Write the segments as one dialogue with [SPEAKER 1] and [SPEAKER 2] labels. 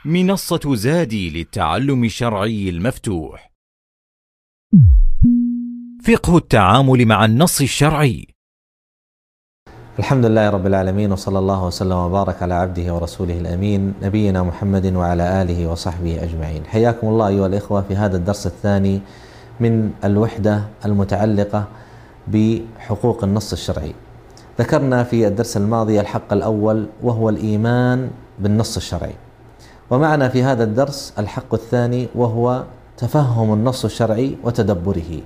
[SPEAKER 1] منصة زادي للتعلم الشرعي المفتوح. فقه التعامل مع النص الشرعي.
[SPEAKER 2] الحمد لله رب العالمين، وصلى الله وسلم وبارك على عبده ورسوله الأمين نبينا محمد وعلى آله وصحبه أجمعين. حياكم الله أيها الإخوة في هذا الدرس الثاني من الوحدة المتعلقة بحقوق النص الشرعي. ذكرنا في الدرس الماضي الحق الأول وهو الإيمان بالنص الشرعي، ومعنا في هذا الدرس الحق الثاني وهو تفهم النص الشرعي وتدبره.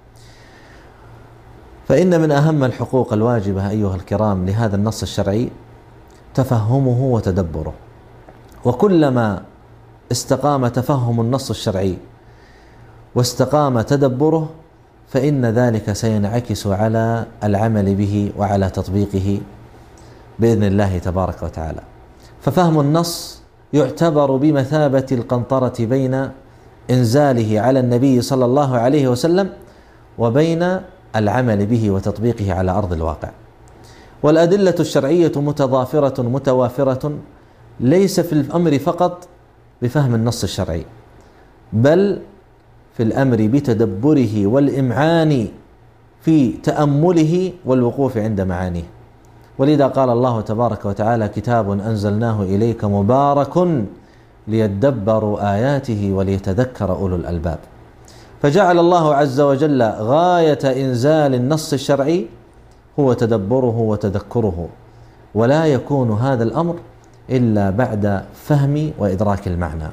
[SPEAKER 2] فإن من أهم الحقوق الواجبة أيها الكرام لهذا النص الشرعي تفهمه وتدبره، وكلما استقام تفهم النص الشرعي واستقام تدبره فإن ذلك سينعكس على العمل به وعلى تطبيقه بإذن الله تبارك وتعالى. ففهم النص يعتبر بمثابة القنطرة بين إنزاله على النبي صلى الله عليه وسلم وبين العمل به وتطبيقه على أرض الواقع. والأدلة الشرعية متضافرة متوافرة، ليس في الأمر فقط بفهم النص الشرعي، بل في الأمر بتدبره والإمعان في تأمله والوقوف عند معانيه. ولذا قال الله تبارك وتعالى: كتاب أنزلناه إليك مبارك ليدبروا آياته وليتذكر أولو الألباب. فجعل الله عز وجل غاية إنزال النص الشرعي هو تدبره وتذكره، ولا يكون هذا الأمر إلا بعد فهم وإدراك المعنى.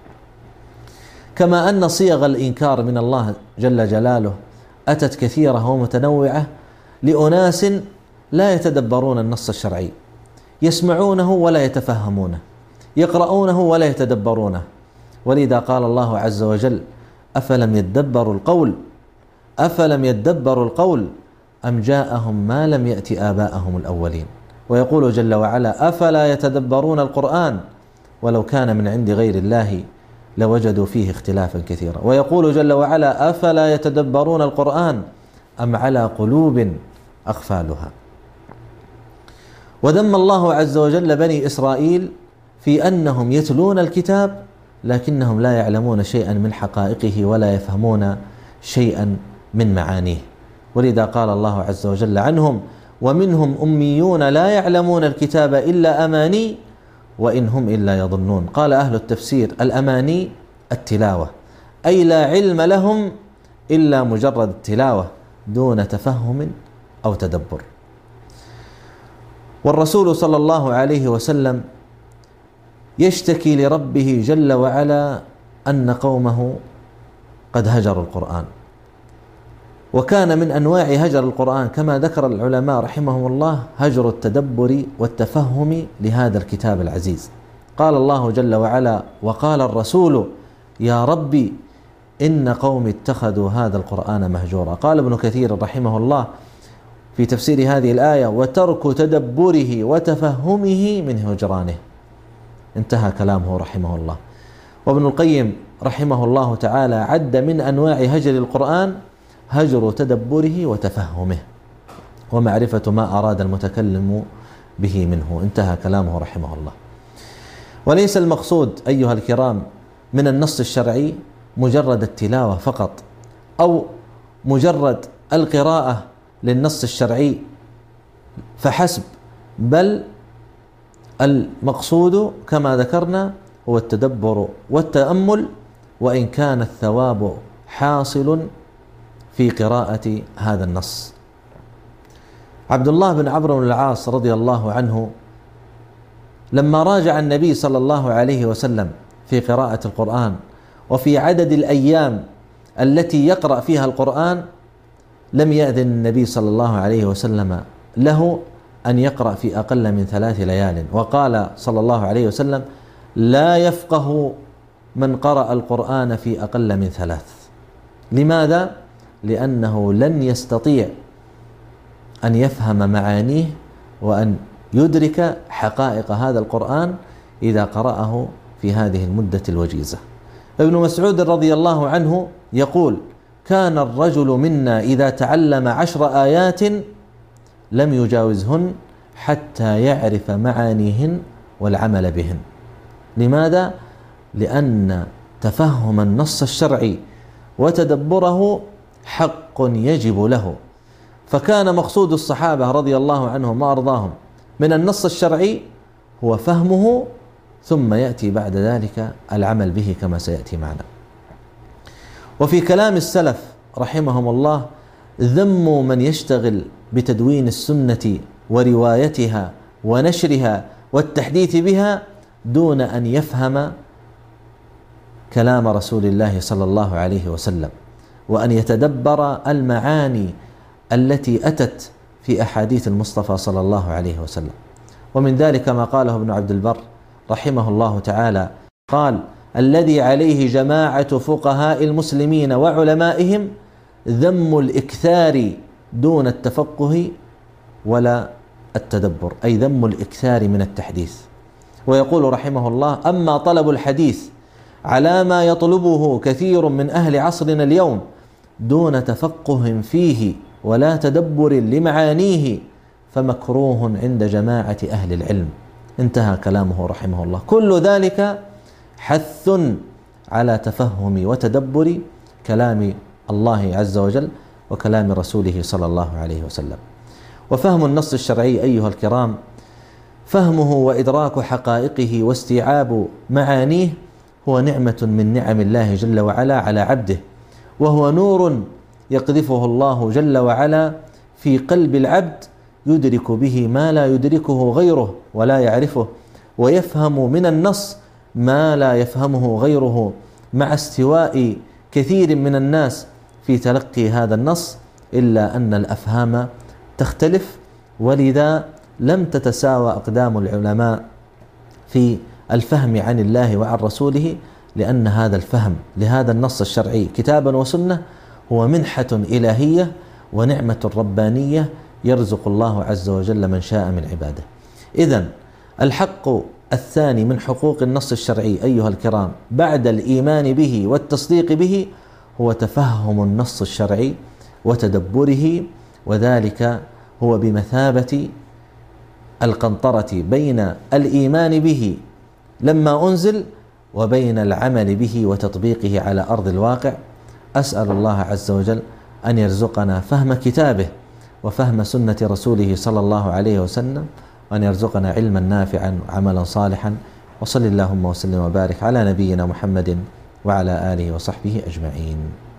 [SPEAKER 2] كما أن صيغ الإنكار من الله جل جلاله أتت كثيرة ومتنوعة لأناس لا يتدبرون النص الشرعي، يسمعونه ولا يتفهمونه، يقرؤونه ولا يتدبرونه. ولذا قال الله عز وجل: أفلم يدبروا القول أم جاءهم ما لم يأت آباءهم الأولين. ويقول جل وعلا: أفلا يتدبرون القرآن ولو كان من عند غير الله لوجدوا فيه اختلافا كثيرا. ويقول جل وعلا: أفلا يتدبرون القرآن أم على قلوب أقفالها. وذم الله عز وجل بني إسرائيل في أنهم يتلون الكتاب لكنهم لا يعلمون شيئا من حقائقه ولا يفهمون شيئا من معانيه. ولذا قال الله عز وجل عنهم: ومنهم أميون لا يعلمون الكتاب إلا أماني وإن هم إلا يظنون. قال أهل التفسير: الأماني التلاوة، أي لا علم لهم إلا مجرد التلاوة دون تفهم أو تدبر. والرسول صلى الله عليه وسلم يشتكي لربه جل وعلا أن قومه قد هجروا القرآن، وكان من أنواع هجر القرآن كما ذكر العلماء رحمهم الله هجر التدبر والتفهم لهذا الكتاب العزيز. قال الله جل وعلا: وقال الرسول يا ربي إن قوم اتخذوا هذا القرآن مهجورا. قال ابن كثير رحمه الله في تفسير هذه الآية: وترك تدبره وتفهمه من هجرانه. انتهى كلامه رحمه الله. وابن القيم رحمه الله تعالى عد من أنواع هجر القرآن هجر تدبره وتفهمه ومعرفة ما أراد المتكلم به منه. انتهى كلامه رحمه الله. وليس المقصود أيها الكرام من النص الشرعي مجرد التلاوة فقط أو مجرد القراءة للنص الشرعي فحسب، بل المقصود كما ذكرنا هو التدبر والتأمل، وإن كان الثواب حاصل في قراءة هذا النص. عبد الله بن عمرو بن العاص رضي الله عنه لما راجع النبي صلى الله عليه وسلم في قراءة القرآن وفي عدد الأيام التي يقرأ فيها القرآن، لم يأذن النبي صلى الله عليه وسلم له أن يقرأ في أقل من 3 ليال. وقال صلى الله عليه وسلم: لا يفقه من قرأ القرآن في أقل من 3. لماذا؟ لأنه لن يستطيع أن يفهم معانيه وأن يدرك حقائق هذا القرآن إذا قرأه في هذه المدة الوجيزة. ابن مسعود رضي الله عنه يقول: كان الرجل منا إذا تعلم 10 آيات لم يجاوزهن حتى يعرف معانيهن والعمل بهن. لماذا؟ لأن تفهم النص الشرعي وتدبره حق يجب له. فكان مقصود الصحابة رضي الله عنهم وأرضاهم من النص الشرعي هو فهمه، ثم يأتي بعد ذلك العمل به كما سيأتي معنا. وفي كلام السلف رحمهم الله ذموا من يشتغل بتدوين السنة وروايتها ونشرها والتحديث بها دون أن يفهم كلام رسول الله صلى الله عليه وسلم، وأن يتدبر المعاني التي أتت في أحاديث المصطفى صلى الله عليه وسلم. ومن ذلك ما قاله ابن عبد البر رحمه الله تعالى، قال: الذي عليه جماعة فقهاء المسلمين وعلمائهم ذم الإكثار دون التفقه ولا التدبر، أي ذم الإكثار من التحديث. ويقول رحمه الله: أما طلب الحديث على ما يطلبه كثير من أهل عصرنا اليوم دون تفقه فيه ولا تدبر لمعانيه فمكروه عند جماعة أهل العلم. انتهى كلامه رحمه الله. كل ذلك حث على تفهم وتدبر كلام الله عز وجل وكلام رسوله صلى الله عليه وسلم. وفهم النص الشرعي أيها الكرام، فهمه وإدراك حقائقه واستيعاب معانيه هو نعمة من نعم الله جل وعلا على عبده، وهو نور يقذفه الله جل وعلا في قلب العبد يدرك به ما لا يدركه غيره ولا يعرفه، ويفهم من النص ما لا يفهمه غيره، مع استواء كثير من الناس في تلقي هذا النص، إلا أن الأفهام تختلف، ولذا لم تتساوى أقدام العلماء في الفهم عن الله وعن رسوله، لأن هذا الفهم لهذا النص الشرعي كتابا وسنة هو منحة إلهية ونعمة ربانية يرزق الله عز وجل من شاء من عباده. إذن الحق الثاني من حقوق النص الشرعي أيها الكرام بعد الإيمان به والتصديق به هو تفهم النص الشرعي وتدبره، وذلك هو بمثابة القنطرة بين الإيمان به لما أنزل وبين العمل به وتطبيقه على أرض الواقع. أسأل الله عز وجل أن يرزقنا فهم كتابه وفهم سنة رسوله صلى الله عليه وسلم، وأن يرزقنا علما نافعا وعملا صالحا. وصل اللهم وسلم وبارك على نبينا محمد وعلى آله وصحبه أجمعين.